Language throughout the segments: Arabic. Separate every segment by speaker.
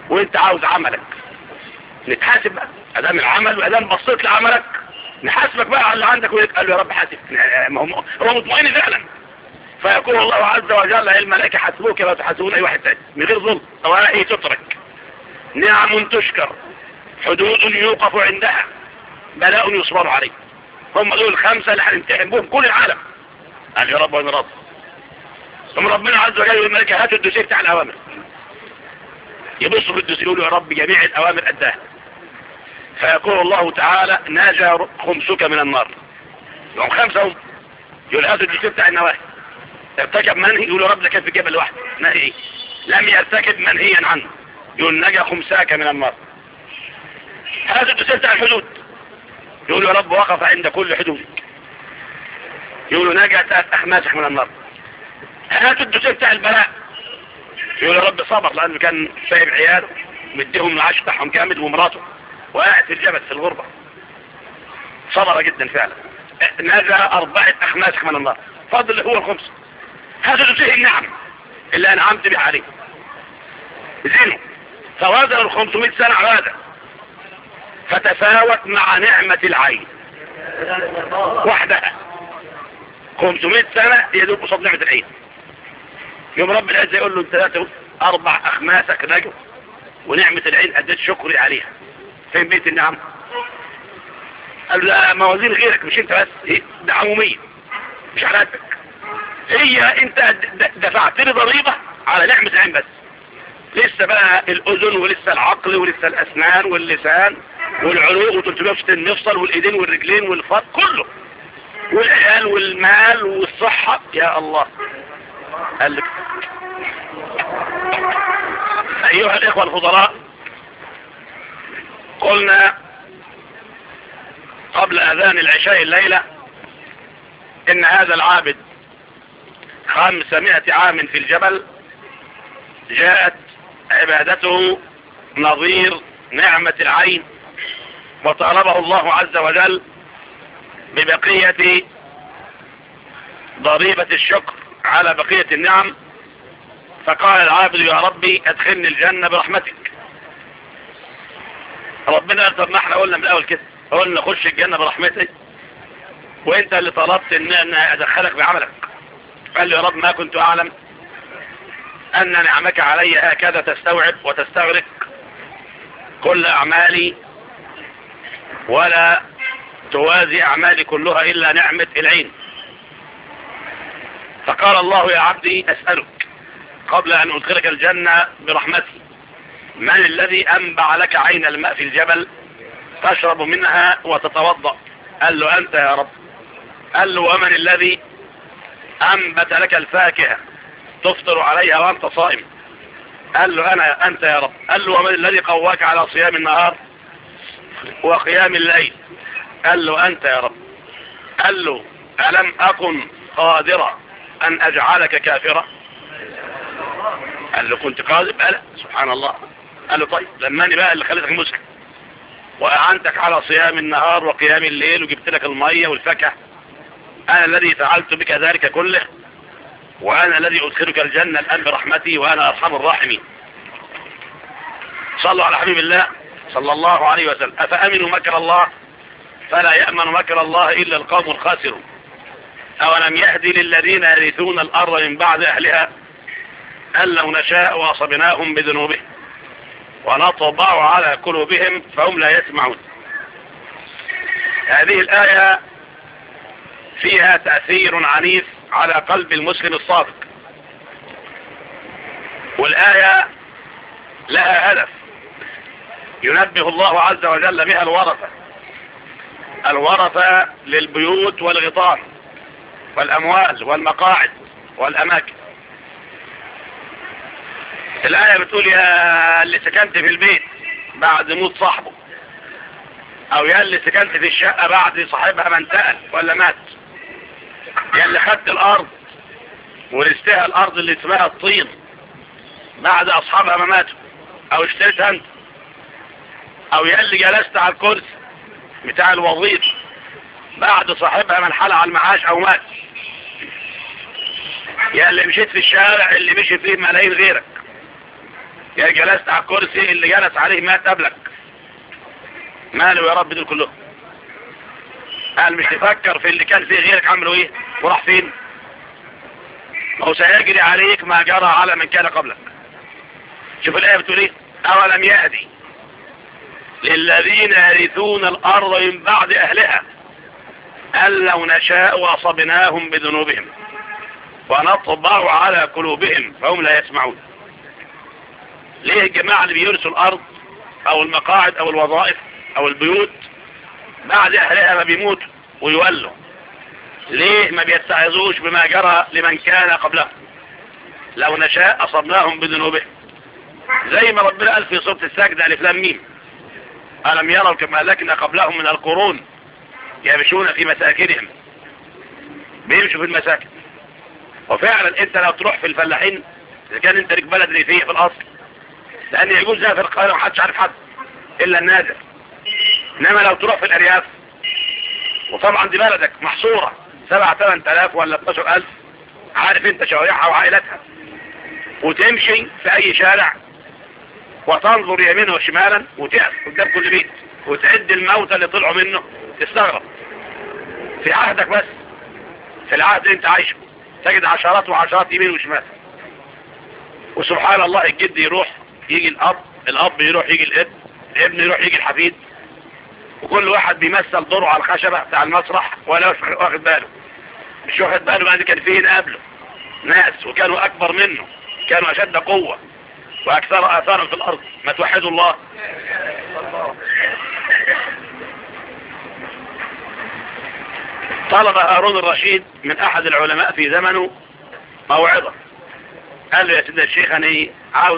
Speaker 1: وانت عاوز عملك نتحاسب بقى، ادام العمل وادام بصيت لعملك نحاسبك بقى على اللي عندك. قال له يا رب حاسب، هو مطمئن فعلا. فيقول الله عز وجل الملائكة حاسبوك كما تحاسبون اي واحد تاني من غير ظلم او اي تترك. نعم تشكر، حدود يوقف عندها، بلاء يصبر عليه. هم دول الخمسة اللي هنمتحن بهم كل العالم. قال يا رب وانا راضي. ثم ربنا عز وجل الملائكة هاتوا الدوسيه بتاع الاوامر، يبصوا في الدوسيه يقولوا يا رب جميع الاوامر اداها. فيقول الله تعالى ناجى خمسك من النار. يوم خمسة هم يقول هاتوا الدوسيه بتاع النواهي. ارتكب منهي يقول يا رب ده كان في جبل واحد نهي ايه، لم يرتكب منهيا عنه يقول نجا خمساك من النار. هذا الدوسيه بتاع الحدود يقول يا رب وقف عند كل حدودك، يقول نجا 3 أخماسك من النار. هذا الدوسيه بتاع البلاء يقول يا رب صبر لانه كان سايب عياله مديهم العيش بتاعهم كامل ومراته وقاعد في الجبل في الغربه، صبر جدا فعلا. نجا 4 أخماسك من النار، فضل هو الخمس. هذا دوسيه النعم اللي انعمت به عليه زينه، فوازن 500 سنة على هذا فتفاوت مع نعمة العين وحدها. 500 سنة يدوب قصاد نعمة العين. يوم رب العزة يقول له انت 4 أخماسك نجوا ونعمة العين أديت شكري عليها، فين بيت النعم؟ قال له موازين غيرك مش انت بس، ده عمومية مش على قدك. هي انت دفعت لي ضريبة على نعمة العين بس، لسه بقى الاذن ولسه العقل ولسه الاسنان واللسان والعروق و360 مفصل والايدين والرجلين والفرد كله والعيال والمال والصحة. يا الله. قال لك ايها الاخوة الفضلاء، قلنا قبل اذان العشاء الليلة ان هذا العابد 500 عام في الجبل جاءت عبادته نظير نعمة العين، وطالبه الله عز وجل ببقية ضريبة الشكر على بقية النعم. فقال العابد يا ربي ادخلني الجنة برحمتك. ربنا قال طب ما احنا قلنا من الاول كده، قلنا خش الجنة برحمتك وانت اللي طلبت ان انا ادخلك بعملك. قال لي يا رب ما كنت اعلم ان نعمك علي هكذا تستوعب وتستغرق كل اعمالي ولا توازي اعمالي كلها الا نعمة العين. فقال الله يا عبدي اسألك قبل ان ادخلك الجنة برحمتي من الذي انبع لك عين الماء في الجبل تشرب منها وتتوضأ؟ قال له انت يا رب. قال له ومن الذي انبت لك الفاكهة تفطر عليها وانت صائم؟ قال له انت يا رب. قال له ومن الذي قواك على صيام النهار وقيام الليل؟ قال له انت يا رب. قال له الم اكن قادرا ان اجعلك كافرا؟ قال له كنت قادر. قال سبحان الله. قال له طيب لماني بقى اللي خليتك مسلم واعنتك على صيام النهار وقيام الليل وجبت لك المية والفاكهة، انا الذي فعلت بك ذلك كله وانا الذي ادخلك الجنة الان برحمتي وانا ارحم الراحمين. صلوا على حبيب الله صلى الله عليه وسلم. افامنوا مكر الله فلا يأمن مكر الله الا القوم الخاسرون. اولم يهدي للذين يرثون الارض من بعد اهلها ان لو نشاء واصبناهم بذنوبهم ونطبع على قلوبهم فهم لا يسمعون. هذه الآية فيها تأثير عنيف على قلب المسلم الصادق، والآية لها هدف ينبه الله عز وجل بها الورثة للبيوت والغطاء والأموال والمقاعد والأماكن. الآية بتقول يا اللي سكنت في البيت بعد موت صاحبه، او يا اللي سكنت في الشقة بعد صاحبها ما انتقل ولا مات، يا اللي خدت الارض ورثتها الارض اللي اسمها الطين بعد اصحابها ما ماتوا او اشتريتها انت، او يا اللي جلست على الكرسي بتاع الوظيفة بعد صاحبها ما انحل على المعاش او مات، يا اللي مشيت في الشارع اللي مشي فيه ملايين غيرك، يا جلست على الكرسي اللي جلس عليه مات قبلك، ماله يا رب دول كلهم؟ قال مش تفكر في اللي كان فيه غيرك عملوا ايه وراح فين؟ هو سيجري عليك ما جرى على من كان قبلك. شوف الآية بتقول ايه؟ أولم يهدي للذين يرثون الأرض من بعد أهلها أن لو نشاء أصبناهم بذنوبهم ونطبع على قلوبهم فهم لا يسمعون. ليه الجماعة اللي بيورثوا الأرض أو المقاعد أو الوظائف أو البيوت بعد أهلها ما بيموتوا ويولوا؟ ليه ما بيستعيذوش بما جرى لمن كان قبلهم؟ لو نشاء أصبناهم بذنوبهم، زي ما ربنا قال في سورة السجدة ألف لام ميم: ألم يروا كما أهلكنا قبلهم من القرون يمشون في مساكنهم. بيمشوا في المساكن. وفعلا انت لو تروح في الفلاحين، اذا كان انت لك بلد ريفية في الاصل، لان يجوز زي في القاهرة ومحدش عارف حد الا النادر، انما لو تروح في الارياف، وطبعا دي بلدك محصورة 7-8 آلاف ولا 12 ألف، عارف انت شوارعها وعائلتها، وتمشي في اي شارع وتنظر يمينا وشمالا وتقف قدام كل بيت وتعد الموتى اللي طلعوا منه، تستغرب. في عهدك بس، في العهد اللي انت عايشه تجد عشرات وعشرات يمين وشمال. وسبحان الله الجد يروح يجي الاب يروح يجي الابن يروح يجي الحفيد، وكل واحد بيمثل دوره على الخشبة بتاع المسرح ولا واخد باله. مش واخد باله بعد كان فيه قبله ناس وكانوا اكبر منه، كانوا اشد قوة واكثر اثارا في الارض. ما توحدوا الله. طلب هارون الرشيد من احد العلماء في زمنه موعظة، قال له يا سيدنا الشيخ انا عاوز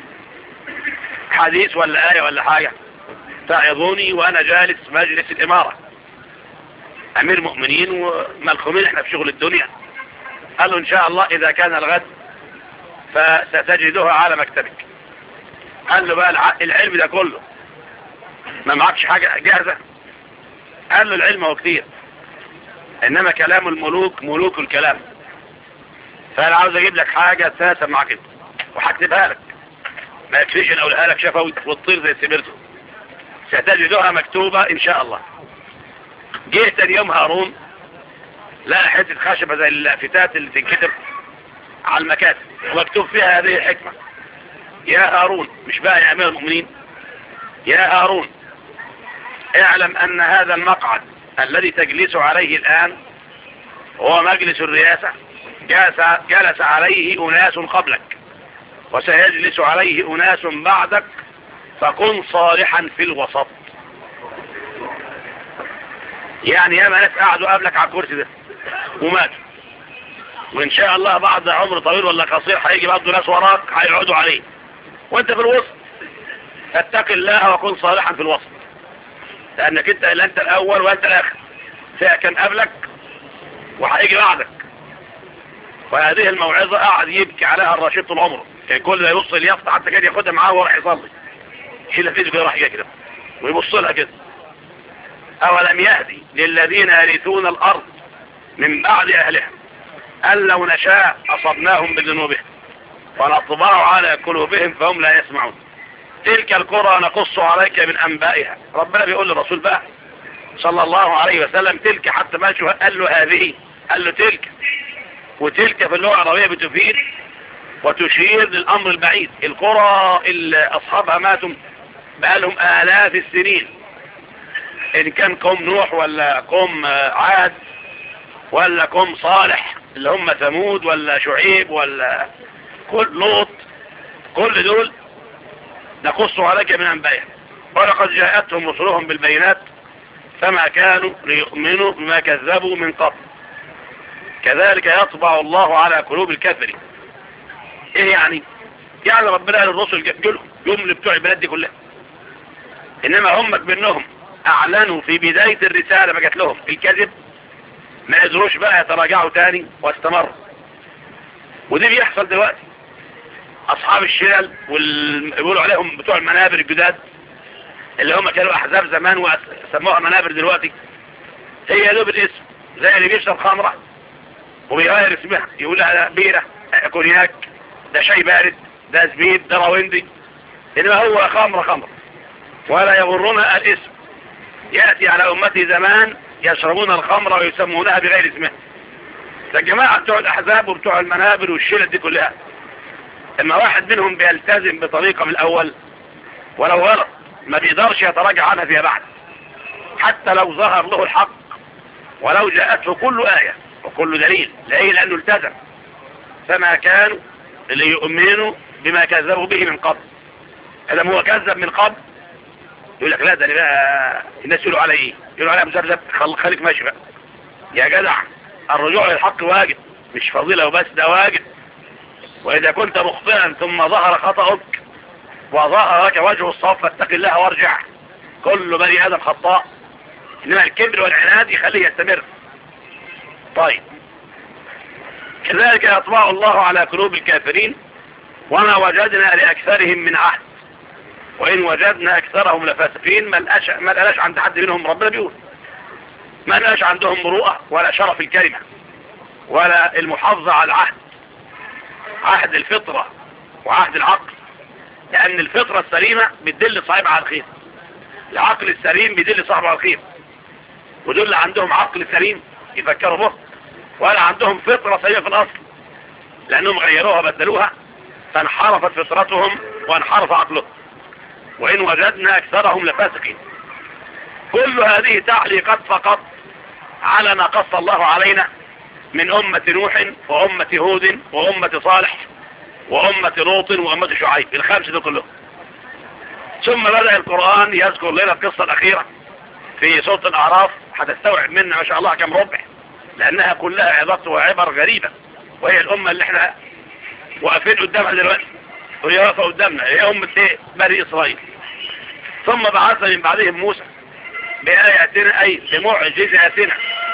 Speaker 1: حديث ولا آية ولا حاجة تعظوني وانا جالس مجلس الامارة، امير مؤمنين وملخومين احنا في شغل الدنيا. قال له ان شاء الله اذا كان الغد فستجدها على مكتبك. قال له بقى العلم ده كله ما معكش حاجة جاهزة؟ قال له العلم هو كتير، انما كلام الملوك ملوك الكلام، فانا عاوز اجيب لك حاجة تناسب معك انت وهكتبها لك، ما يكفيش ان اقولها لك شفوي وتطير زي السبرتو، ستجدها مكتوبة ان شاء الله. جه تاني يوم هارون لقى حتة خشبة زي اللافتات اللي تنكتب على المكاتب ومكتوب فيها هذه الحكمة: يا هارون، مش بقى يا امير المؤمنين، يا هارون اعلم ان هذا المقعد الذي تجلس عليه الان هو مجلس الرئاسة، جلس عليه اناس قبلك وسيجلس عليه اناس بعدك، فكن صالحا في الوسط. يعني ياما ناس قعدوا قبلك على الكرسي ده وماتوا، وان شاء الله بعد عمر طويل ولا قصير هيجي برضه ناس وراك هيقعدوا عليه وانت في الوسط. فاتق الله وكن صالحا في الوسط، لانك انت لا انت الاول وانت الاخر، فيها كان قبلك وهيجي بعدك. وهذه الموعظة قعد يبكي عليها الرشيد طول عمره، كان كل ما يبص اليافطة حتى كان ياخدها معاه وراح يصلي، يشيلها في ايده كده راح كده ويبص لها كده: أولم يهدي للذين يرثون الأرض من بعد أهلها أن لو نشاء أصبناهم بذنوبهم ونطبع على قلوبهم فهم لا يسمعون. تلك القرى نقص عليك من أنبائها. ربنا بيقول للرسول بقى صلى الله عليه وسلم تلك، حتى ما شو قال له هذه، قال له تلك. وتلك في اللغة العربية بتفيد وتشير للأمر البعيد. القرى اللي أصحابها ماتوا بقالهم آلاف السنين، إن كان قوم نوح ولا قوم عاد ولا قوم صالح اللي هم ثمود ولا شعيب ولا كل لوط، كل دول نقص عليك من أنبائهم. ولقد جاءتهم رسلهم بالبينات فما كانوا ليؤمنوا بما كذبوا من قبل كذلك يطبع الله على قلوب الكافرين. ايه يعني؟ يعني ربنا قال الرسل جلهم جمل بتوع البلاد دي كلها، انما هم منهم اعلنوا في بداية الرسالة ما جات لهم الكذب، ما قدروش بقى يتراجعوا تاني واستمروا. ودي بيحصل دلوقتي. اصحاب الشلل بيقولوا عليهم بتوع المنابر الجداد اللي هم كانوا احزاب زمان وسموها منابر دلوقتي، هي دوب الاسم، زي اللي بيشرب خمرة وبيغير اسمها، يقول لها بيرة، كونياك، ده شاي بارد، ده زبيب، ده راوندي، إنما هو خمر ولا يغرنا الاسم. يأتي على أمتي زمان يشربون الخمر ويسمونها بغير اسمها. الجماعة بتوع الأحزاب وبتوع المنابر والشلة دي كلها، اما واحد منهم بيلتزم بطريقة من الأول ولو غلط ما بيقدرش يتراجع عنها فيما بعد، حتى لو ظهر له الحق ولو جاءته كل آية وكل دليل. ليه؟ لأنه التزم. فما كانوا ليؤمنوا بما كذبوا به من قبل. إذا هو كذب من قبل يقول لك لا ده بقى الناس يقولوا عليه ايه؟ يقولوا عليه مذبذب. خليك ماشي بقى يا جدع. الرجوع للحق واجب، مش فضيلة وبس، ده واجب. وإذا كنت مخطئا ثم ظهر خطأك وظهر لك وجه الصواب فاتق الله وارجع. كل بني آدم خطاء، إنما الكبر والعناد يخليه يستمر. طيب كذلك يطبع الله على قلوب الكافرين وما وجدنا لأكثرهم من عهد وإن وجدنا أكثرهم لفاسقين. ما لقاش عند حد منهم، ربنا بيقول ما لقاش عندهم مروءة ولا شرف الكلمة ولا المحافظة على العهد، عهد الفطرة وعهد العقل. لأن الفطرة السليمة بتدل صاحبها على الخير، العقل السليم بيدل صاحبه على الخير. ودول عندهم عقل سليم يفكروا به، ولا عندهم فطرة سليمة في الأصل، لأنهم غيروها بدلوها فانحرفت فطرتهم وانحرف عقلهم. وإن وجدنا أكثرهم لفاسقين. كل هذه تعليقات فقط على ما قص الله علينا من أمة نوح وأمة هود وأمة صالح وأمة لوط وأمة شعيب، الخمس دول كلهم. ثم بدأ القرآن يذكر لنا القصة الأخيرة في سورة الأعراف. هتستوعب منا ما شاء الله كم ربع، لأنها كلها عظات وعبر غريبة. وهي الأمة اللي احنا واقفين قدامها دلوقتي وهي واقفة قدامنا، هي أمة ايه؟ بني إسرائيل. ثم بعثنا من بعدهم موسى بآياتنا أي بمعجزاتنا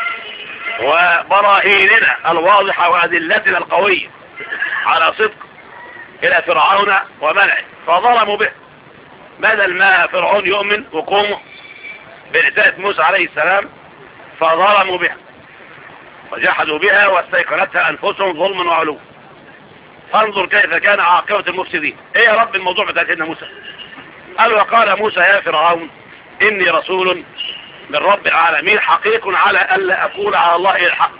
Speaker 1: وبراهيننا الواضحة وأدلتنا القوية على صدق إلى فرعون وملئه فظلموا به. بدل ما فرعون يؤمن وقوموا برسالة موسى عليه السلام فظلموا بها وجحدوا بها واستيقنتها أنفسهم ظلما وعلوا. فانظر كيف كان عاقبة المفسدين. ايه يا رب الموضوع بتاع سيدنا موسى؟ قال وقال موسى يا فرعون إني رسول من رب العالمين حقيق على ألا أقول على الله إلا الحق.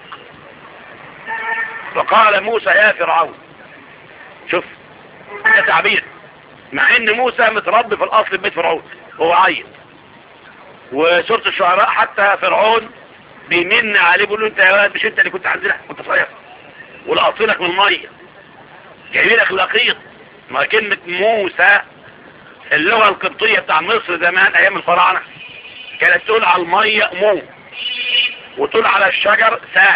Speaker 1: وقال موسى يا فرعون. شوف ده تعبير، مع ان موسى متربي في الاصل ببيت فرعون هو عيل. وسورة الشعراء حتى فرعون بيمن عليه بيقول له انت يا ولد مش انت اللي كنت عندنا كنت صغير ولقطينك من الميه جايبين لك لقيط. ما كلمة موسى اللغة القبطية بتاع مصر زمان ايام الفراعنة كانت تقول على المية مو وتقول على الشجر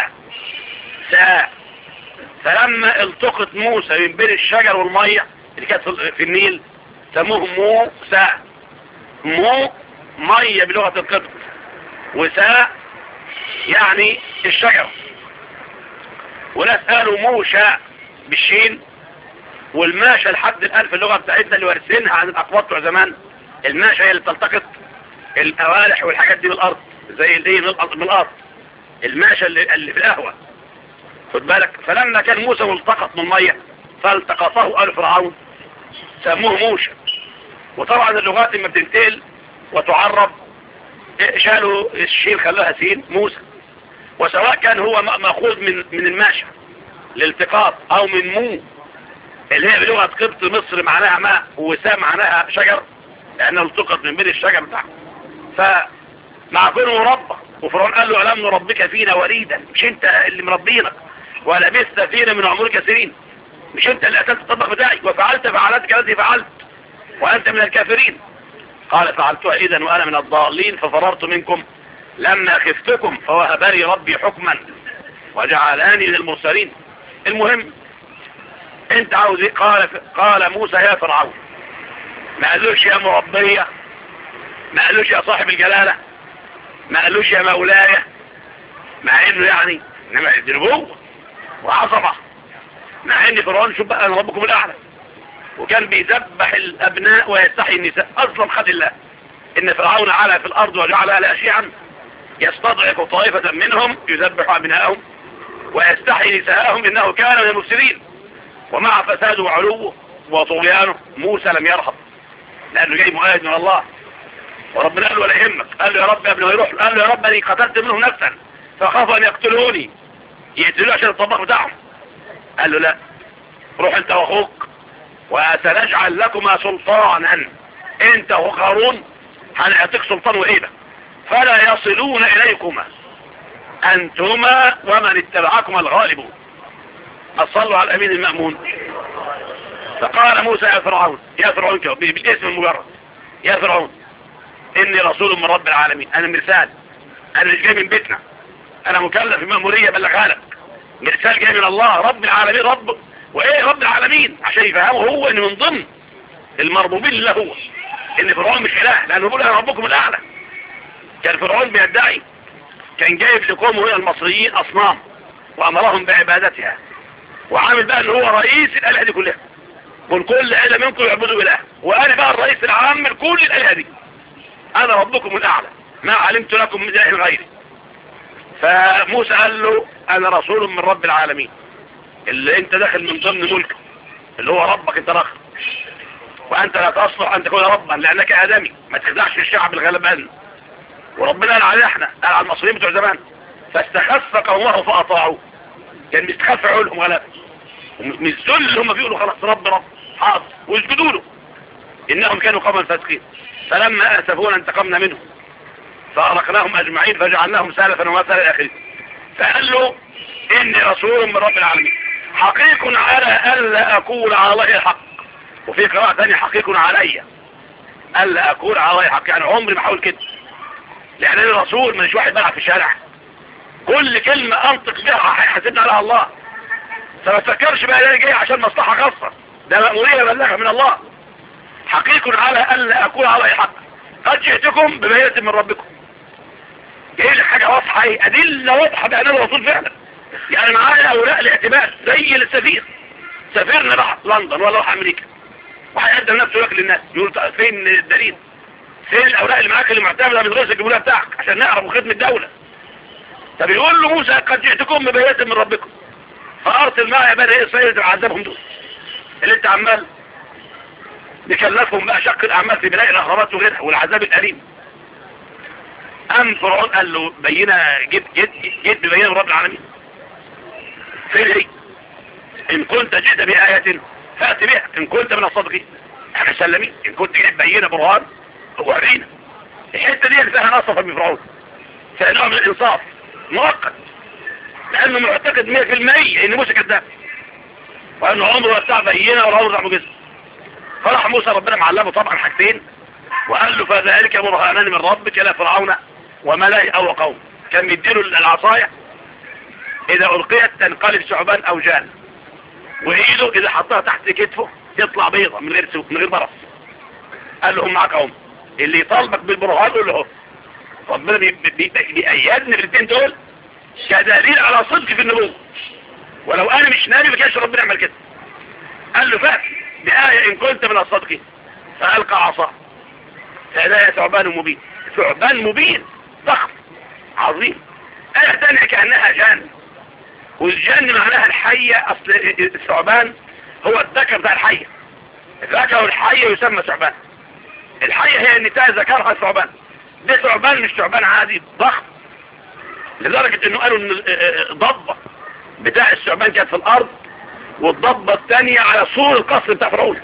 Speaker 1: ساء. فلما التقط موسى من بين الشجر والمية اللي كانت في النيل سموه موسى. مو مية بلغة القبط وساء يعني الشجر. وناس قالوا موشى بالشين. والماشى لحد الآن في اللغة بتاعتنا اللي وارثينها عن الأقوات بتوع زمان الماشى هي اللي بتلتقط الأوالح والحاجات دي بالأرض زي الايه من الأرض الماشى اللي في القهوة خد بالك. فلما كان موسى ملتقط من المية فالتقطه آل فرعون سموه موشى. وطبعا اللغات لما بتنتقل وتعرب شالوا الشين خلوها سين موسى. وسواء كان هو مأخوذ من الماشى للالتقاط او من مو اللي هي بلغة قبط مصر معناها ماء وساء معناها شجر لانه التقط من بين الشجر بتاعه. فمع كونه مربى وفرعون قال له ألم نربك فينا وليدا مش انت اللي مربينا ولبثت فينا من عمرك سنين مش انت اللي أسست الطبخ بتاعي وفعلت فعلتك التي فعلت وأنت من الكافرين. قال فعلتها إذن وأنا من الضالين ففررت منكم لما خفتكم فوهبني ربي حكما وجعلاني من المرسلين. المهم انت عاوز ايه؟ قال موسى يا فرعون. ما قالوش يا مربية، ما قالوش يا صاحب الجلالة، ما قالوش يا مولاي، مع انه يعني انما دي نبوة وعظمة. مع ان فرعون شوف بقى انا ربكم الاعلى وكان بيذبح الابناء ويستحيي النساء. اصلا خد الله ان فرعون علا في الارض وجعل اهلها شيعا يستضعف طائفة منهم يذبح ابنائهم ويستحيي نساءهم انه كان من المفسدين. ومع فساده وعلوه وطغيانه موسى لم يرحب لانه جاي مؤيد من الله. وربنا قال له ولا يهمك، قال له يا رب يا ابني ويروح، قال له يا رب اني قتلت منهم نفسا فخافوا ان يقتلوني، يقتلوني عشان الطباخ بتاعهم. قال له لا، روح انت واخوك وسنجعل لكما سلطانا، انت وهارون هنعطيك سلطان وهيبه فلا يصلون اليكما انتما ومن اتبعكما الغالبون. صلوا على الامين المأمون. فقال موسى يا فرعون بالاسم المجرد، يا فرعون اني رسول من رب العالمين، انا مرسال، انا مش جاي من بيتنا، انا مكلف بمأمورية بلغها لك، مرسال جاي من الله رب العالمين. رب وايه رب العالمين؟ عشان يفهمه هو ان من ضمن المربوبين اللي هو ان فرعون مش اله، لانه بيقول انا ربكم الاعلى. كان فرعون بيدعي كان جايب لقومه هنا المصريين اصنام وامرهم بعبادتها، وعامل بقى ان هو رئيس الالهه دي كلها، قل كل اله منكم يعبدوا اله، وانا بقى الرئيس العام لكل الالهه دي، انا ربكم الاعلى ما علمت لكم من اله غيري. فموسى قال له انا رسول من رب العالمين، اللي انت داخل من ضمن ملكه اللي هو ربك انت الاخر، وانت لا تصلح ان تكون ربا لانك ادمي، ما تخدعش الشعب الغلبان. وربنا قال علينا احنا، قال على المصريين بتوع زمان فاستخف قومه فاطاعوه، كان مستخف عقولهم غلبه من الذل اللي هم بيقولوا خلاص رب حاضر واسجدوا له، انهم كانوا قوما فاسقين. فلما اسفونا انتقمنا منهم فأغرقناهم اجمعين فجعلناهم سلفا ومثلا الى اخره. فقال له اني رسول من رب العالمين حقيق على الا اقول على الله الحق، وفي قراءة ثانية حقيق علي الا اقول على الله الحق، يعني عمري ما حاول كده، لان انا رسول مش واحد بلعب في الشارع، كل كلمة انطق بها هيحاسبني عليها الله. فما تفكرش بقى انا جاي عشان مصلحة خاصة، ده مأمورية بلغها من الله. حقيق على الا اقول على الله الحق قد جئتكم ببينة من ربكم، جاي لك حاجة واضحة، ادلة واضحة بأن انا رسول فعلا. يعني معايا اوراق الاعتماد زي السفير، سافرنا راح لندن ولا راح امريكا وهيقدم نفسه لك للناس، يقول فين الدليل؟ فين الاوراق اللي معاك اللي معتمده من رئيس الجمهوريه بتاعك عشان نعرف خدمه الدوله؟ طب يقول له موسى قد جئتكم ببينة من ربكم فارسل معي بني اسرائيل تعذبهم دول اللي انت عمال نكلفهم بقى شق الاعمال في بناء الاهرامات وغيرها والعذاب الاليم. ام فرعون قال له بينه جد ببينة من رب العالمين، فين هي؟ ان كنت جئت بآية فأت بها ان كنت من الصادقين، احنا سلمين، ان كنت جئت بينة برهان ورينا. الحتة دي اللي فيها نصفة من فرعون، فيها نوع من الانصاف مؤقت، لانه معتقد 100% ان موسى كذاب وانه عمره بتاع بينة ولا عمره معجزة. فراح موسى ربنا معلمه طبعا حاجتين وقال له فذلك برهانان من ربك الى فرعون وملئه او قوم. كان مديله العصاية اذا القيت تنقلب ثعبان او جان، وايده اذا حطها تحت كتفه تطلع بيضة من غير برص. قال له هم معاك هم، اللي يطالبك بالبرهان قول له. ربنا بيأيدني بالاثنين دول كدليل على صدق في النبوة، ولو انا مش نبي ما كانش ربنا يعمل كده. قال له فات بآية ان كنت من الصادقين، فألقى عصاه فإذا ثعبان مبين، ثعبان مبين ضخم عظيم. آية ثانية كأنها جان، والجان معناها الحية، اصل الثعبان هو الذكر بتاع الحية، ذكر الحية يسمى ثعبان، الحية هي النتاية ذكرها الثعبان، ده ثعبان مش ثعبان عادي ضخم، لدرجة انه قالوا ان الضبة بتاع الثعبان كانت في الارض والضبة الثانية على سور القصر بتاع فرعون.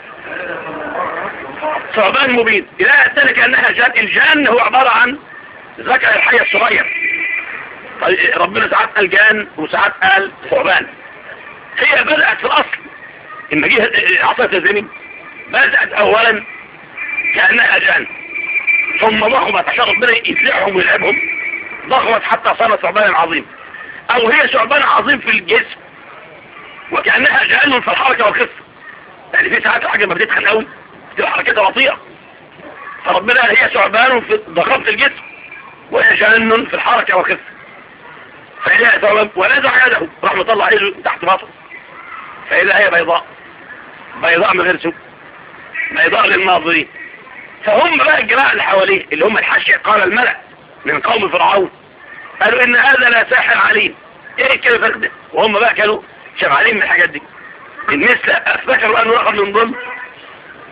Speaker 1: ثعبان مبين. الآية الثانية كأنها جان، الجان هو عبارة عن ذكر الحية الصغير. طيب ربنا ساعات قال جان وساعات قال ثعبان. هي بدأت في الأصل إما جه عصاية الزمن بدأت أولا كأنها جان، ثم ضخمت عشان ربنا يتلعهم ويلعبهم، ضخمت حتى صارت ثعبان عظيم، أو هي ثعبان عظيم في الجسم وكأنها جان في الحركة والخفة. يعني في ساعات الحاجة ما بتتخن قوي بتبقى حركتها بطيئة، فربنا هي ثعبان في ضخامة الجسم وهي جان في الحركة والخفة. فإذا ثعبان ونزع يده راح مطلع يده تحت باطه فإذا هي بيضاء من غير سوء، بيضاء للناظرين. فهم بقى الجماعة اللي حواليه اللي هم الحاشية، قال الملأ من قوم فرعون قالوا إن هذا لا ساحر عليم. إيه كده فرق ده؟ وهم بقى كانوا شغالين من الحاجات دي. الناس افتكروا أنه رقم من ضمن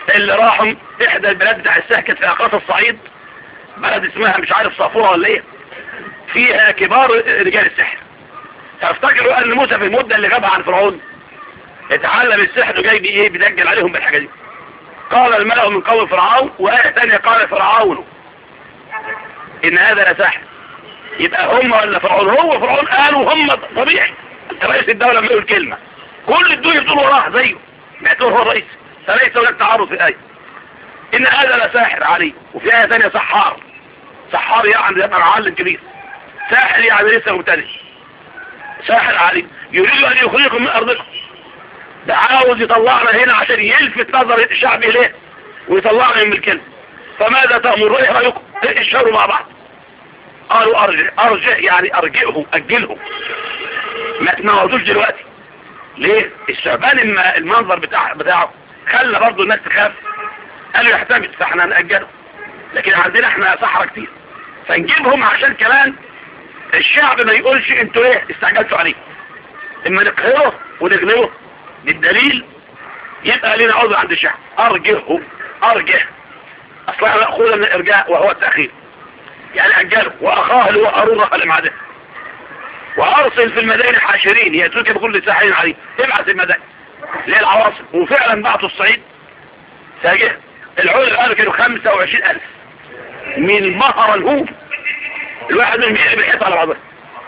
Speaker 1: اللي راحوا احدى البلاد بتاع السهكت في اقاصي الصعيد، بلد اسمها مش عارف صافورة ولا ايه، فيها كبار رجال السحر. فافتكروا ان موسى في المدة اللي غابها عن فرعون اتعلم السحر وجاي بايه بيدجل عليهم بالحاجة دي. قال الملأ من قوم فرعون، وآية ثانية قال فرعون ان هذا لساحر. يبقى هم ولا فرعون؟ هو فرعون قالوا هم طبيعي. رئيس الدولة ما يقول كلمة كل الدنيا بتقول وراه زيه، بيعتبر هو الرئيس، فليس هناك تعارض في الآية. ان هذا لساحر علي. وفي آية ثانية سحار. سحار يعني يبقى معلم كبير، ساحر يعني لسه مبتدئ. ساحر علي يريد ان يخرجكم من ارضكم. ده عاوز يطلعنا هنا عشان يلفت نظر الشعب اليه ويطلعنا من الكلمة. فماذا تأمر؟ ايه رأيكم؟ اشتروا مع بعض. قالوا ارجع يعني ارجئهم، اجلهم، ما تنوضوش دلوقتي. ليه؟ الشعبان المنظر بتاعه خلى برضو الناس تخاف. قالوا يحتمل، فاحنا نأجله، لكن عندنا احنا صحراء كتير فنجيبهم عشان كمان الشعب ما يقولش انتوا ايه استعجلتوا عليه. اما نقهره ونغلبه بالدليل يبقى لنا عذر عند الشعب. ارجعه، ارجع، اصلا مأخوذ من الارجاء وهو التأخير، يعني اجله. واخاه اللي هو هارون رفع المعدة. وارسل في المدائن حاشرين يأتوك بكل ساحر عليه. ابعث المدائن اللي هي العواصم. وفعلا بعثوا الصعيد ساجه. العلماء قالوا كانوا 25,000 من مهر الهوم. الواحد منهم يقلب الحيطة على بعضها.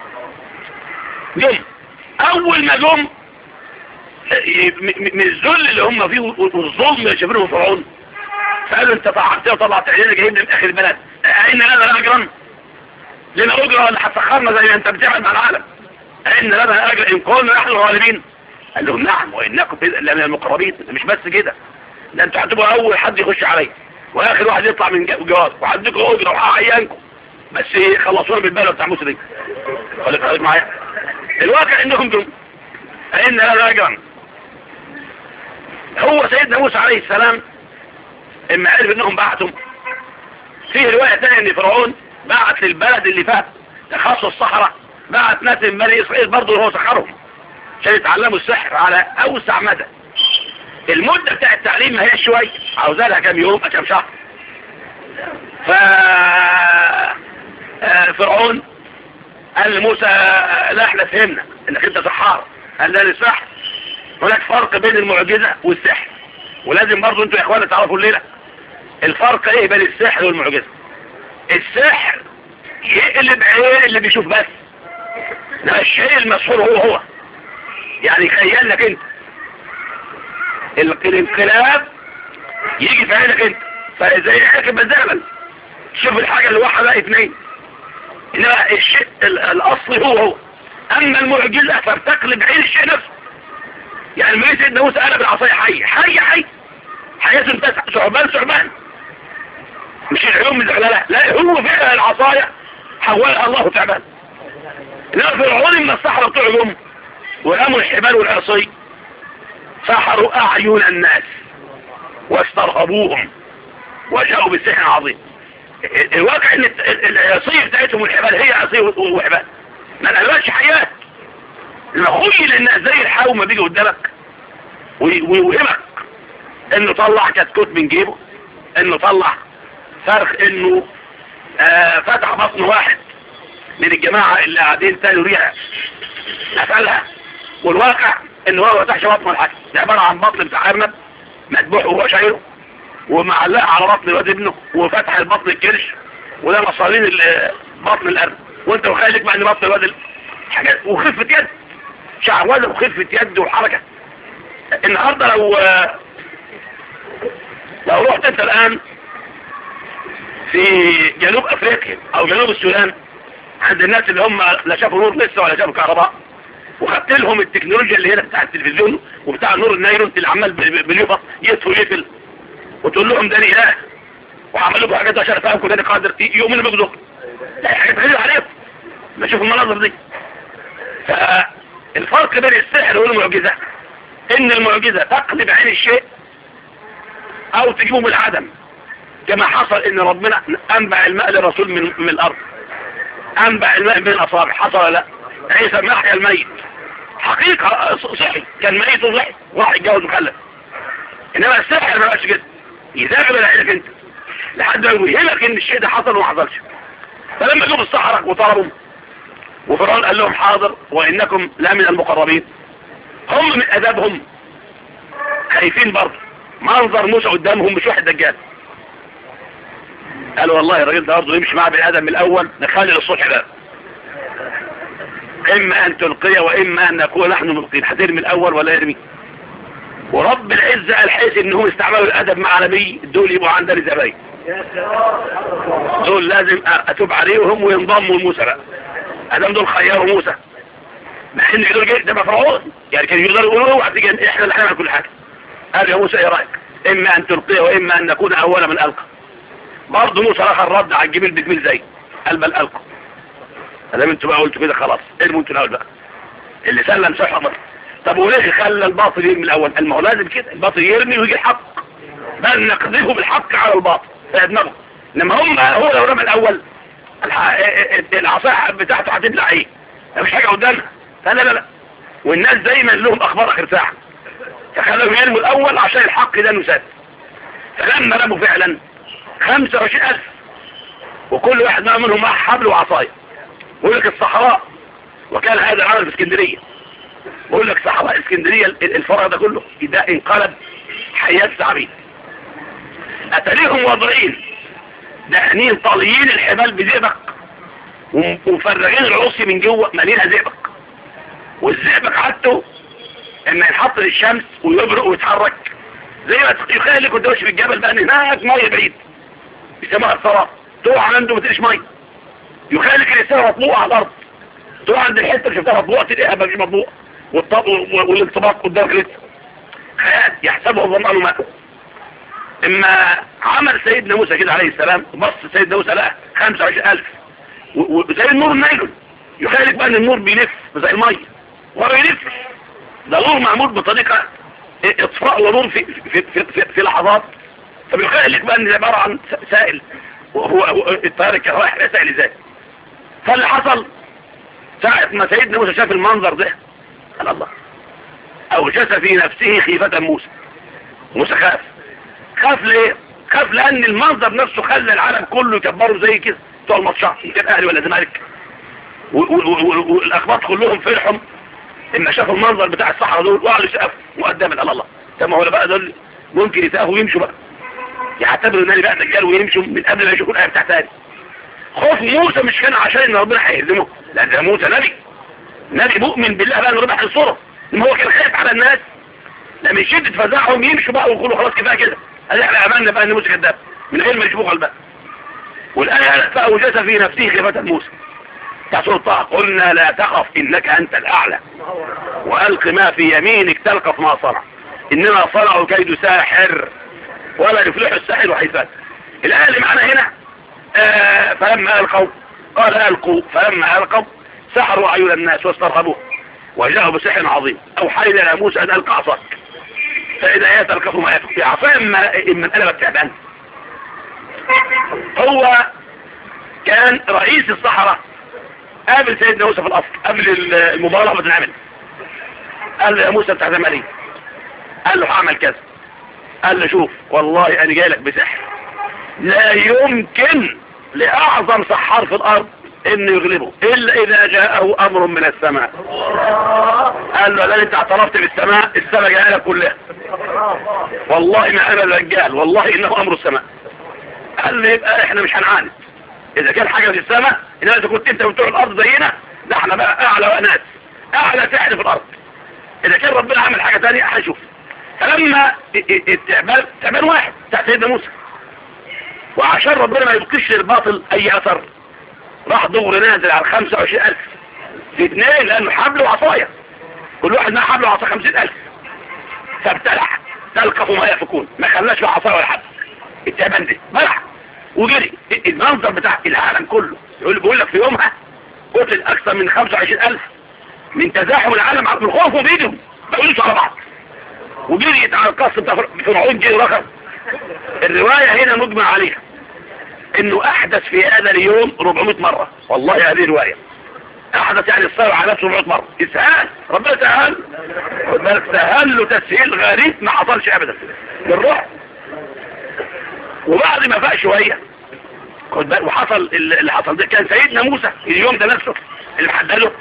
Speaker 1: جم اول ما جم من الذل اللي هم فيه والظلم اللي شافوه فرعون، فقالوا انت طلعت وطلعت علينا جايين من اخر البلد، ان لنا اجرا؟ لنا اجرا اللي هتسخرنا زي ما انت بتعمل مع العالم؟ ان لنا اجرا ان كنا نحن الغالبين؟ قال لهم نعم وانكم لمن المقربين. مش بس كده، ده انتوا هتبقوا اول حد يخش عليا واخر واحد يطلع من جوار، وهديكم اجره وهعينكم، بس خلصونا بالبلوه بتاع موسى دي. خليك معايا. الواقع انكم جم ان لنا اجرا. هو سيدنا موسى عليه السلام اما عرف انهم بعتهم، فيه رواية تانية ان فرعون بعت للبلد اللي فات تخصص الصحراء، بعت ناس من بني اسرائيل برضه هو سخرهم عشان يتعلموا السحر على اوسع مدى. المدة بتاع التعليم ما هي شوية، عاوزة لها كام يوم كام شهر. فرعون قال لموسى لا احنا فهمنا انك انت سحار. قال لا السحر هناك فرق بين المعجزة والسحر، ولازم برضو انتوا يا اخوانا تعرفوا الليلة الفرق ايه بين السحر والمعجزة. السحر يقلب عين اللي بيشوف بس، ده الشيء المسحور هو يعني يخيل لك انت. الانقلاب يجي في عينك انت، فزي حكم الزمن تشوف الحاجة اللي واحد بقى اثنين، انما الشيء الاصلي هو. اما المعجزة فبتقلب عين الشيء نفسه. يعني المريض سيدنا موسى قلب العصاية حي حياة تسع ثعبان مش العيون من الحلالة، لا هو فعلا العصاية حولها الله تعبان. انما فرعون من الصحراء بتوعهم ورموا الحبال والعصي سحروا اعين الناس واسترهبوهم وجاءوا بالسحر عظيم. الواقع ان العصي بتاعتهم والحبال هي عصي وحبال، ما الالوانش حياة. المخيل ان زي الحاومة بيجي قدامك ويوهمك انه طلع كتكوت من جيبه، انه طلع فرخ، انه فتح بطن واحد من الجماعة اللي قاعدين تاني ريحة قفلها، والواقع انه هو فتحش بطن الحاجة. ده عبارة عن بطن بتاع ارنب مدبوح وهو شايله ومعلقه على بطن الواد ابنه، وفتح البطن الكرش، وده مصارين بطن الارنب، وانت مخيلك بقى ان بطن الواد حاجات وخفة يد، شعوذة وخفة يد وحركة. النهاردة لو رحت انت الان في جنوب افريقيا او جنوب السودان عند الناس اللي هم لا شافوا نور لسه ولا شافوا كهرباء، وخدت لهم التكنولوجيا اللي هنا بتاع التلفزيون وبتاع النور النايلون اللي عمال باليوفا يطفو يقفل، وتقول لهم ده اله وعملوا له حاجات عشان افهمكم ده قادر يؤمنوا بجدوه. لا حاجات غريبة عليهم ما شوفوا المناظر دي. فالفرق بين السحر والمعجزة ان المعجزة تقلب عين الشيء او تجيبه من العدم، كما حصل ان ربنا انبع الماء للرسول من الارض، انبع الماء من الاصابع، حصل لا عيسى محيا الميت حقيقة صحي، كان ميت وصحي، واحد يتجوز وخلف. انما السحر ما بقاش كده، يزعل عليك انت لحد ما يوهمك ان الشيء ده حصل وما حصلش. فلما جوا الصحراء وطلبوا وفرعون قال لهم حاضر وانكم لا من المقربين، هم من ادابهم خايفين برضه منظر موسى قدامهم مش واحد دجال. قالوا والله الراجل ده برضه يمشي معاه بني ادم من الاول نخلي للصبح بقى، اما ان تلقي واما ان نكون نحن ملقين، هترمي الاول ولا يرمي؟ ورب العزة قال حيث انهم استعملوا الادب مع نبي دول يبقوا عندنا زباين، دول لازم اتوب عليهم وينضموا لموسى بقى ادم دول خيروا موسى، مع ان دول جاي ده فرعون يعني كانوا يقدروا يقولوا اوعى تيجي احنا اللي هنعمل كل حاجه. قال يا موسى ايه رايك؟ اما ان تلقي واما ان نكون اول من القى. برضه موسى راح الرد على الجميل بجميل زي قال بل القوا. ادام انتوا بقى قلتوا كده خلاص ارموا انتوا الاول بقى، اللي سلم سحر. طب وليه خلى الباطل يرمي الاول؟ قال ما هو لازم كده الباطل يرمي ويجي الحق، بل نقذفه بالحق على الباطل في دماغه. انما هو لو رمى الاول العصايه بتاعته هتبلع ايه؟ مفيش حاجه قدامها. فلا لا لا، والناس دايما لهم اخبار اخر ساعه، فخلوهم يرموا الاول عشان الحق ده نساد. فلما رموا فعلا 25,000 وكل واحد منهم معه حبل وعصايه. بيقول لك الصحراء، وكان هذا العمل في اسكندريه، بقول لك صحراء اسكندريه الفرع ده كله ده انقلب حياه ثعابين. اتاريهم واضعين دهنين طاليين الحبال بزئبق ومفرغين العصي من جوه مالينها زئبق، والزئبق عادته اما ينحط للشمس ويبرق ويتحرك زي ما يخيل لك قدامش في الجبل بقى ان هناك ميه بعيد بيسموها الصراط، تقع عنده ما تلاقيش ميه. يخيل لك الانسان مطبوع على الارض، تقع عند الحته اللي شفتها مطبوع تلاقيها مش مطبوع، والانطباق قدامك لسه خيال يحسبه الظمآن ماء. اما عمل سيدنا موسى كده عليه السلام، بص سيدنا موسى لقى 25,000 وزي النور النايلون. يخيلك بقى ان النور بيلف زي الميه وما بيلفش، ده نور معمول بطريقه اطفاء ونور في لحظات. فبيخيلك بقى ان ده عباره عن سائل، وهو التيار الكهربائي سائل ازاي. فاللي حصل ساعة ما سيدنا موسى شاف المنظر ده قال الله، اوجس في نفسه خيفة موسى. موسى خاف ليه؟ خاف لان المنظر نفسه خلى العالم كله يكبروا زي كده بتوع الماتشات، كان اهلي ولا زمالك، والاخبار كلهم فرحوا اما شافوا المنظر بتاع الصحراء دول وقعدوا يسقفوا مقدما. قال الله، طب ما هو بقى دول ممكن يسقفوا ويمشوا بقى، يعتبروا ان بقى دجال ويمشوا من قبل ما يشوفوا الايه بتاعتها. خوف موسى مش كان عشان ان ربنا هيهزمه، لا ده موسى نبي مؤمن بالله بقى ان ربنا هينصره. لما هو كان خايف على الناس لما يشد فزعهم يمشوا بقى ويقولوا خلاص كفايه كده، قال احنا امنا بقى ان موسى كذاب من غير ما يشوفوا قلبها. والايه فاوجس في نفسه خيفة موسى بتاع سوره طه، قلنا لا تخف انك انت الاعلى والق ما في يمينك تلقف ما صنع انما صنعوا كيد ساحر ولا يفلح الساحر حيث اتى. الايه اللي معنا هنا فلما القوا قال القوا، فلما القوا سحروا اعين الناس واسترهبوه وجاءوا بسحر عظيم. اوحينا الى موسى ان القى عصاك فاذا هي تلقف ما يفك في عصا اما انقلبت تعبان. هو كان رئيس الصحراء، قابل سيدنا موسى في الاصل قبل المباراه ما تنعمل. قال له يا موسى انت هتعمل ايه؟ قال له هعمل كذا. قال له شوف والله انا جاي لك بسحر لا يمكن لاعظم سحار في الارض انه يغلبه الا اذا جاءه امر من السماء. قال له لا انت اعترفت بالسماء، السماء جاء لك كلها والله ما انا الرجال والله انه امر السماء. قال له يبقى احنا مش هنعاند اذا كان حاجه في السماء، انما اذا كنت انت بتوع الارض زينا ده احنا بقى اعلى ناس اعلى سحر في الارض. اذا كان ربنا عمل حاجه ثانيه هنشوف. فلما تعبان واحد بتاع سيدنا موسى، وعشان ربنا ما يبقيش للباطل اي اثر راح دغري نازل على 25,000 في اثنين لانه حبل وعصايه، كل واحد معاه حبل وعصايه 50,000. فابتلع تلقف ما يفكون، ما خلاش له عصايه ولا حبل. التعبان ده بلع وجري. المنظر بتاع العالم كله بيقول لك في يومها قتل اكثر من 25,000 من تزاحم العالم من خوفهم بايدهم ما يقولوش على بعض. وجريت على القصر بتاع فرعون جري رخص. الرواية هنا مجمع عليها انه احدث في هذا اليوم 400 مرة، والله هذه رواية احدث يعني الصار على نفسه 400 مرة. اسهال ربنا سهل له تسهيل غريب ما حصلش ابدا بالروح. وبعد ما فاق شوية خد بالك، وحصل اللي حصل ده، كان سيدنا موسى اليوم ده نفسه اللي محدده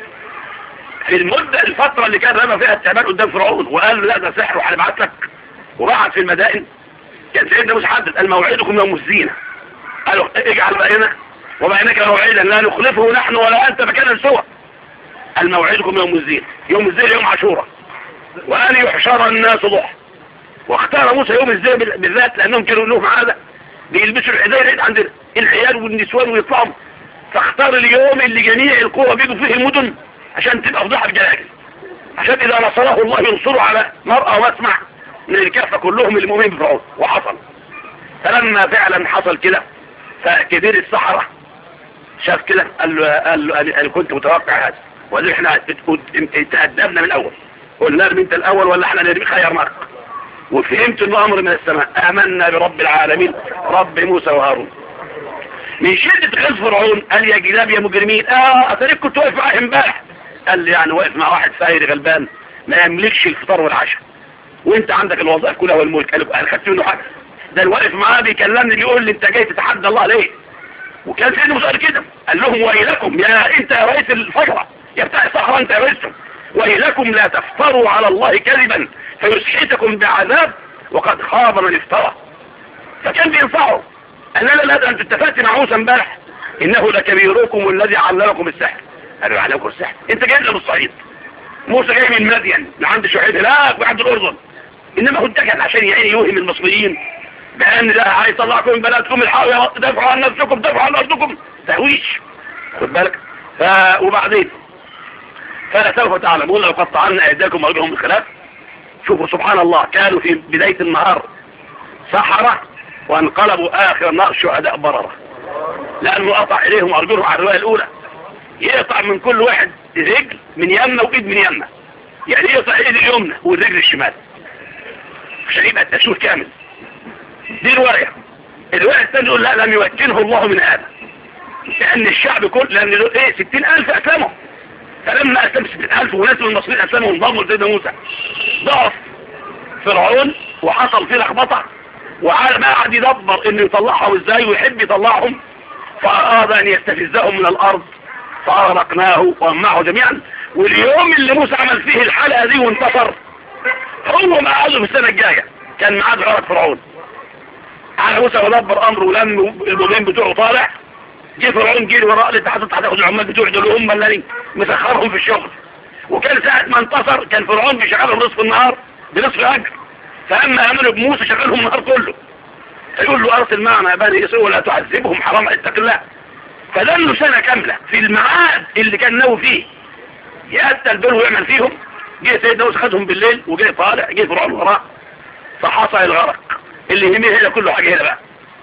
Speaker 1: في الفترة اللي كان رمى فيها التعبان قدام فرعون وقال له لا ده سحر وهنبعت لك وبعت في المدائن. كان سيدنا موسى حدد قال موعدكم يوم الزينة، قالوا اجعل بيننا وبينك موعدا لا نخلفه نحن ولا انت مكانا سوى. قال موعدكم يوم الزينة، يوم الزينة يوم عاشوراء، وأن يحشر الناس ضحى. واختار موسى يوم الزينة بالذات لأنهم كانوا لهم عادة بيلبسوا الحداير عند العيال والنسوان ويطلعوا، فاختار اليوم اللي جميع القوى بيجوا فيه المدن عشان تبقى فضيحة الجلاجل، عشان إذا نصره الله ينصره على مرأة واسمع من الكافة كلهم المؤمنين بفرعون. وحصل. فلما فعلا حصل كده فكبير السحرة شاف كده قال له أنا كنت متوقع هذا، وقال له احنا تأدبنا من الأول، قلنا له انت الأول ولا احنا نرمي خيرناك، وفهمت انه أمر من السماء. آمنا برب العالمين رب موسى وهارون. من شدة غيظ فرعون قال يا جلاب يا مجرمين، أتاريك كنت واقف معاه امبارح. قال لي يعني واقف مع واحد فاير غلبان ما يملكش الفطار والعشاء، وانت عندك الوظائف كلها والملك. قال انا خدت منه حاجه، ده الواقف معاه بيكلمني بيقول لي انت جاي تتحدى الله ليه؟ وكان سيدنا موسى كده قال لهم ويلكم يا انت يا رئيس الفجره يا بتاع الصحراء انت يا رئيسهم، ويلكم لا تفتروا على الله كذبا فيسحتكم بعذاب وقد خاب من افترى. فكان بينصحه قال لا انت اتفقت مع موسى امبارح انه لكبيركم الذي علمكم السحر. قالوا علمكم السحر؟ انت جاي من الصعيد، موسى جاي من مدين من عند شعيب هناك وعند الاردن، انما هو كان عشان يعني يوهم المصريين بان ده هيطلعكم من بلدكم الحاويه، دافعوا عن نفسكم دافعوا عن ارضكم، تهويش. خد بالك. وبعدين فلا سوف تعلمون لو قطعنا ايديكم وارجلهم بالخلاف. شوفوا سبحان الله، كانوا في بدايه النهار سحره وانقلبوا اخر النهار شهداء برره، لانه قطع اليهم وارجلهم على الروايه الاولى، يقطع من كل واحد رجل من يمنه وايد من يمنه، يعني يقطع ايد اليمنى والرجل الشمال عشان يبقى التشويه كامل. دي الروايه الثانيه يقول لا لم يمكنه الله من هذا، لان الشعب كله لان 60,000 اسلموا، فلما اسلم 60,000 وناس من المصريين اسلموا انضموا لسيدنا موسى ضعف فرعون وحصل فيه لخبطه، وعلى ما قعد يدبر انه يطلعهم ازاي ويحب يطلعهم، فاراد ان يستفزهم من الارض فأغرقناه وأمعه جميعا. واليوم اللي موسى عمل فيه الحلقة دي وانتصر هو ما قاله في السنة الجاية كان معاه غرق فرعون. على موسى ودبر أمره ولم المؤمنين بتوعه طالع، جه فرعون جري وراء الاتحاد هتاخد العمال بتوعه دول هم اللي مسخرهم في الشغل، وكان ساعة ما انتصر كان فرعون بيشغلهم نصف النهار بنصف أجر، فأما أمنوا بموسى شغلهم النهار كله، فيقول له أرسل معنا يا بني إسرائيل ولا تعذبهم حرام اتق الله. فدلوا سنة كاملة في الميعاد اللي كان ناوي فيه يقتل دول ويعمل فيهم. جه سيدنا موسى خدهم بالليل وجه طالع، جه فرعون وراه فحصل الغرق اللي يهمه هنا كله حاجة هنا بقى.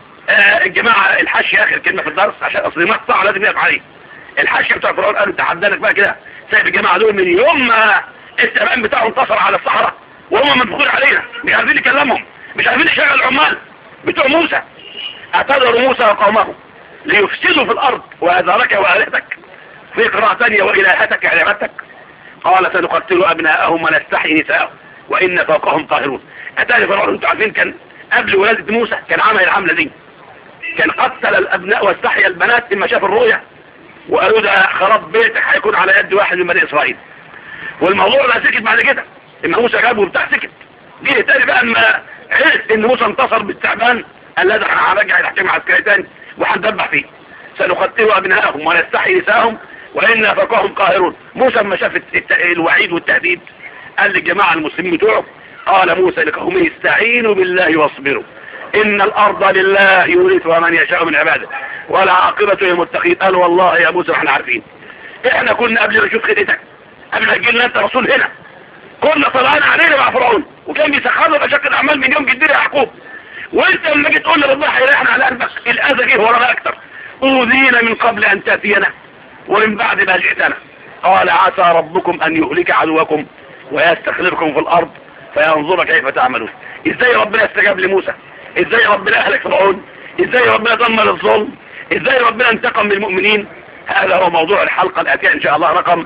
Speaker 1: الجماعة الحاشية آخر كلمة في الدرس عشان أصل مقطع لازم يقف عليه. الحاشية بتاع فرعون قالوا تحدانك بقى كده سايب الجماعة دول من يوم ما التمام بتاعهم انتصر على الصحراء وهم منفخين علينا، مش عارفين يكلمهم، مش عارفين يشغل العمال بتوع موسى. اعتذروا موسى وقومه ليفسدوا في الارض واذارك والهتك، في قراءة ثانية والهتك علمتك. قال سنقتل ابناءهم ونستحيي نساءهم وان فوقهم قاهرون. اتاني فرعون انتوا عارفين كان قبل ولادة موسى كان عمل العملة دي، كان قتل الابناء واستحيا البنات لما شاف الرؤية وقالوا ده خراب بيتك هيكون على يد واحد من بني اسرائيل. والموضوع ده سكت بعد كده اما موسى جابه بتاع سكت. جه تاني بقى اما عرف ان موسى انتصر بالتعبان قال لا ده هرجع الحكام عسكري تاني وهندبح فيه. سنقتل ابناءهم ونستحيي نساءهم وإنا فوقهم قاهرون. موسى لما شاف الوعيد والتهديد قال للجماعة المسلمين بتوعه، قال موسى لقومه استعينوا بالله واصبروا إن الأرض لله يورثها من يشاء من عباده ولا عاقبة للمتقين. قال والله يا موسى احنا عارفين، احنا كنا قبل ما نشوف خدتك قبل ما تجيلنا انت رسول هنا كنا طلعنا علينا مع فرعون وكان بيسخرنا بشكل الاعمال من يوم جدير يا يعقوب، وانت لما جيت تقول لربنا هيريحنا على قلبك الاذى جه ورانا اكتر. اوذينا من قبل ان تاتينا ومن بعد ما جئتنا. قال عسى ربكم ان يهلك عدوكم ويستخلفكم في الارض فينظر كيف تعملون. ازاي ربنا استجاب لموسى؟ ازاي ربنا اهلك فرعون؟ ازاي ربنا دمر الظلم؟ ازاي ربنا انتقم من المؤمنين؟ هذا هو موضوع الحلقة الاتية ان شاء الله رقم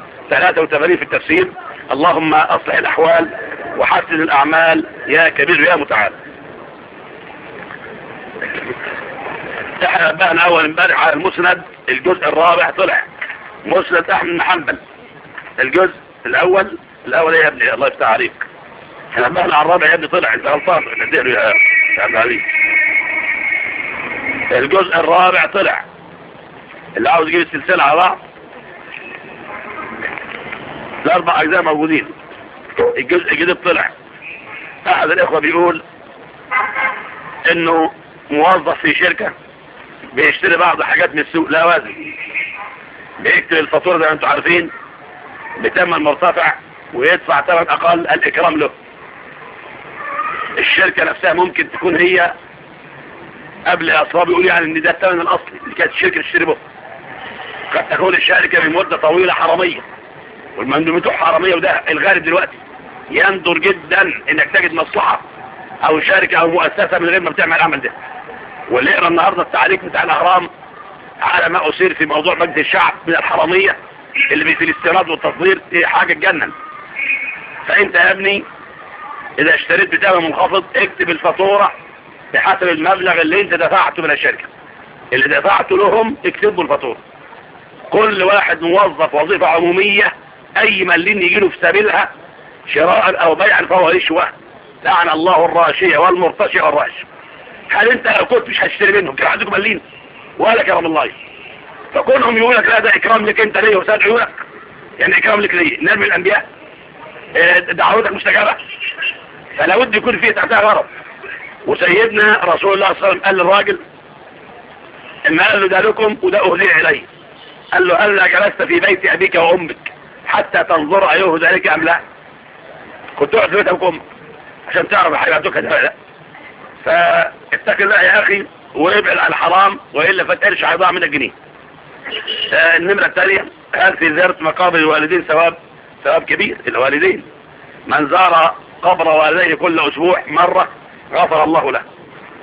Speaker 1: 83 في التفسير. اللهم اصلح الاحوال وحسن الاعمال يا كبير يا متعال. احنا نبهنا اول امبارح على المسند الجزء الرابع طلع مسند احمد بن حنبل الجزء الاول ايه يا ابني الله يفتح عليك. احنا نبهنا على الرابع يا ابني طلع انت غلطان ندير يا عبد العزيز. الجزء الرابع طلع اللي عاوز يجيب السلسلة على بعض الاربع اجزاء موجودين. الجزء الجديد طلع. احد الاخوة بيقول انه موظف في شركة بيشتري بعض حاجات من السوق لا وازن، بيكتب الفاتورة زي ما انتم عارفين بثمن مرتفع ويدفع ثمن اقل الاكرام له. الشركة نفسها ممكن تكون هي قبل اصلا بيقول يعني ان ده الثمن الاصلي اللي كانت الشركة تشتري به. قد تكون الشركة من مدة طويلة حرامية والمندوب بتوع حرامية، وده الغالب دلوقتي. يندر جدا انك تجد مصلحة او شركة او مؤسسة من غير ما بتعمل العمل ده. واللي يقرا النهارده التعليق بتاع الاهرام على ما اثير في موضوع مجلس الشعب من الحرامية اللي في الاستيراد والتصدير حاجة تجنن. فانت يا ابني اذا اشتريت بثمن منخفض اكتب الفاتورة بحسب المبلغ اللي انت دفعته من الشركة. اللي دفعته لهم اكتبوا الفاتورة. كل واحد موظف وظيفة عمومية اي ملين يجيله في سبيلها شراء او بيعا فهو رشوة. لعن الله الراشية والمرتشي والراشي. هل انت لو كنت مش هتشتري منهم كان عندكم ملين ولا كرم الله؟ فكونهم يقولك لا ده اكرام لك انت ليه وساد عيونك، يعني اكرام لك ليه؟ نرمي الانبياء دعوتك مستجابة. فلا بد يكون فيه تحتها غرض. وسيدنا رسول الله صلى الله عليه وسلم قال للراجل اما قال له ده لكم وده اهدي اليه، قال له هل جلست في بيت ابيك وامك حتى تنظر ايهدى لك ام لا؟ كنت تقعد في بيت ابوك وامك عشان تعرف حاجاتك ده لا. فاتق الله يا اخي وابعد عن الحرام والا فتقرش هيضيع منك جنيه. النمرة الثانية هل في زيارة مقابر الوالدين ثواب كبير؟ الوالدين من زار قبر والديه كل اسبوع مرة غفر الله له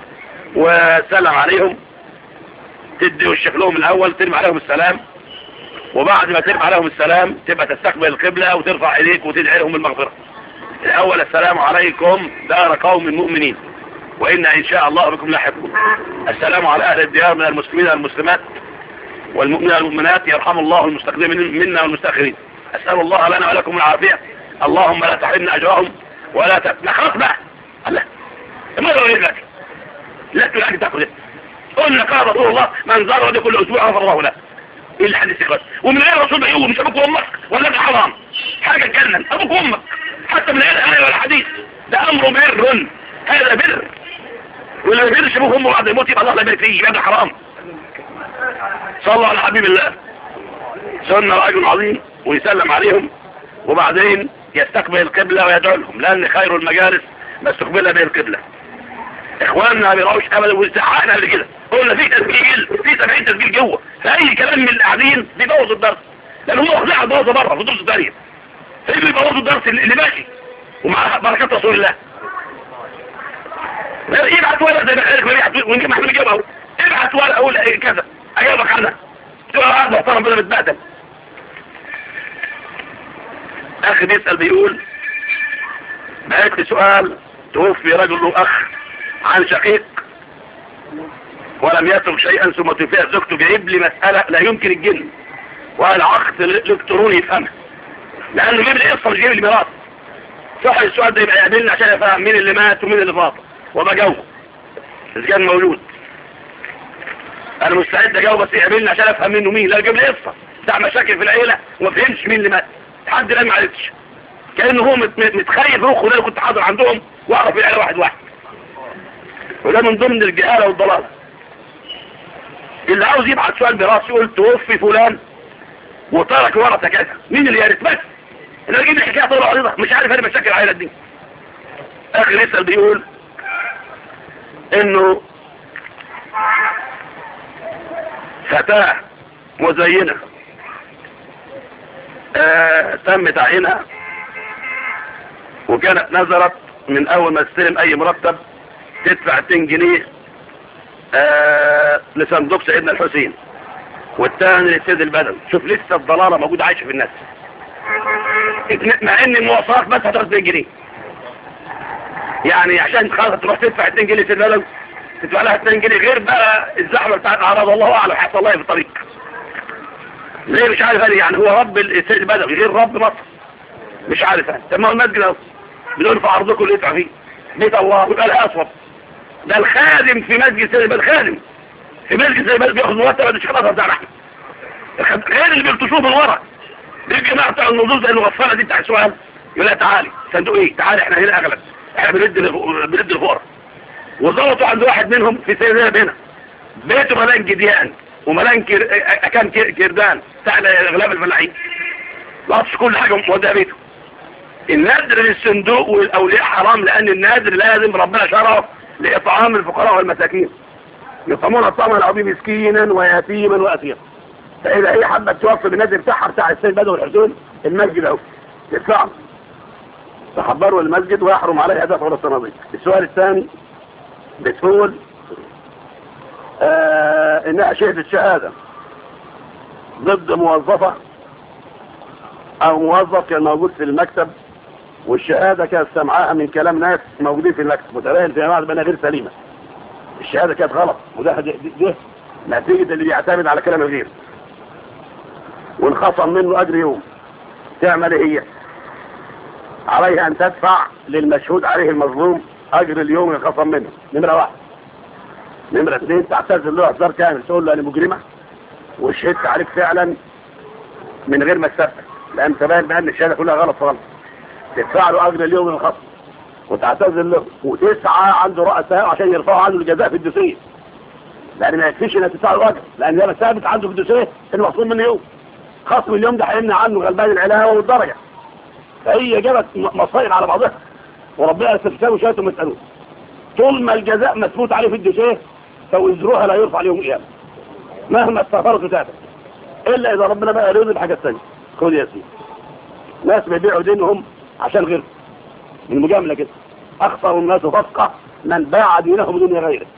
Speaker 1: وسلم عليهم. تدي وشك لهم الاول ترمي عليهم السلام، وبعد ما ترمي عليهم السلام تبقى تستقبل القبلة وترفع ايديك وتدعي لهم بالمغفرة. الاول السلام عليكم دار قوم مؤمنين وإنا إن شاء الله بكم لاحقون. السلام على أهل الديار من المسلمين والمسلمات والمؤمنين والمؤمنات يرحم الله المستقدمين منا والمستأخرين. أسأل الله لنا ولكم العافية. اللهم لا تحرمنا أجرهم ولا نخلص بقى. الله ما يقول لك لا تلاقي تأخذ قلنا قال رسول الله من زار ودي كل أسبوع غفر الله له. إيه اللي حديث بس ومن غير رسول بيقول مش أبوك وأمك ولا ده حرام حاجة تجنن أبوك وأمك حتى من غير آية ولا حديث. ده أمر بر، هذا بر. واللي ما بيرش ابوه وامه بعد الموت يبقى الله لا يبارك فيه يبقى ده حرام. صلوا على حبيب الله. سنة رجل عظيم ويسلم عليهم وبعدين يستقبل القبلة ويدعو لهم لأن خير المجالس ما استقبلها به القبلة. اخواننا ما بيراوش ابدا وزعقنا قبل كده قلنا في تسجيل في 70 تسجيل جوه فاي كلام من اللي قاعدين بيبوظ الدرس لان هم واخدين بوظه بره في الدرس الثانيه فيجوا يبوظوا الدرس اللي ماشي ومع بركات رسول الله. ابعت ورقه زي ما قالك ونجيب محمود يجيبها اهو. ابعت ورقه اقول كذا اجاوبك عنها تبقى قاعد محترم بدل متبهدل. اخي بيسال بيقول بعت لي سؤال توفي رجل له اخ عن شقيق ولم يترك شيئا ثم توفيت زوجته جايب لي مساله لا يمكن الجن والعقد الالكتروني يفهمها لانه جايب لي قصه مش جايب لي ميراث. صح السؤال ده يبقى يقابلني عشان افهم مين اللي مات ومين اللي فاضل وبجاوبه اذا كان موجود. انا مستعد اجاوب بس يقابلني عشان افهم منه مين. لا جايب لي قصه بتاع مشاكل في العيله وما فهمش مين اللي مات لحد الان ما عرفتش كانه هو متخيل روحه ده كنت حاضر عندهم واعرف العيله واحد واحد. وده من ضمن الجهاله والضلال. اللي عاوز يبعت سؤال براسه يقول توفي فلان وترك ورثه كذا مين اللي يرث بس. انا جايب لي حكايه طول عريضه مش عارف انا مشاكل العيله دي. اخي يسال بيقول انه فتاة مزينة تم تعيينها وكانت نظرت من اول ما تستلم اي مرتب تدفع 200 جنيه لصندوق سيدنا الحسين والثاني للسيد البدوي. شوف لسه الضلالة موجودة عايشة في الناس مع ان المواصلات بس هتاخد 2 جنيه يعني عشان خلاص تروح تدفع 2 جنيه للسيد البدوي تدفع لها 2 جنيه غير بقى الزحمه بتاعت اعراض الله اعلم حصل الله في الطريق. ليه مش عارف يعني هو رب السيد البدوي غير رب مصر مش عارف يعني. طب ما هو المسجد اهو بدون في عرضكم اللي يدفع فيه بيت الله ويبقى لها اصوب. ده الخادم في مسجد السيد البدوي الخادم في مسجد السيد البدوي بياخد مرتب مش خلاص بتاع احمد غير اللي بيلطشوه من ورا. بيجي جماعه بتاع النضوج زي الغفاله دي بتاع السؤال يقول لها تعالي صندوق ايه تعالي احنا هنا اغلب احنا بندي الفقراء. وظبطوا عند واحد منهم في سيدنا هنا بيته ملان جديان وملان كان كردان بتاع اغلاب الفلاحين لطش كل حاجه موديها بيته. النادر للصندوق والاولياء حرام لان النادر لازم ربنا شرعه لاطعام الفقراء والمساكين يطعمون الطعام العظيم مسكينا ويتيما واسيرا. فاذا هي حابه توفي بالنادر بتاعها بتاع السيد بدوي والحسين المسجد اهو يدفعوا تحضروا المسجد ويحرم عليها دفع الصناديق. السؤال الثاني بتقول انها شهدت شهاده ضد موظفه او موظف كان موجود في المكتب والشهاده كانت سمعاها من كلام ناس موجودين في المكتب متبين في جماعه بانها غير سليمه. الشهاده كانت غلط وده نتيجه اللي بيعتمد على كلام الغير وانخصم منه اجر يوم. تعمل ايه هي؟ عليها ان تدفع للمشهود عليه المظلوم اجر اليوم اللي انخصم منه. نمره 1. نمره 2 تعتذر له اعتذار كامل تقول له انا مجرمه وشهدت عليك فعلا من غير ما تثبت لان تبين بان الشهاده كلها غلط غلط. تدفع له اجر اليوم اللي انخصم وتعتذر له وتسعى عند رؤساء عشان يرفعوا عنه الجزاء في الدوسيه لان ما يكفيش انها تدفع له اجر لان ده ثابت عنده في الدوسيه انه مخصوم منه يوم. خصم اليوم ده هيمنع عنه غلبان العلاوه والدرجه. فهي جابت مصاير على بعضها وربنا استفتاوا شهادته ما يسالوش. طول ما الجزاء مثبوت عليه في الدوسيه فوزروها لا يرفع اليوم قيامه مهما استغفرت كتابه الا اذا ربنا بقى يريد الحاجه الثانيه. خد يا سيدي ناس بيبيعوا دينهم عشان غيره من مجامله كده. اخطر الناس فقه من باع دينه بدون غيره.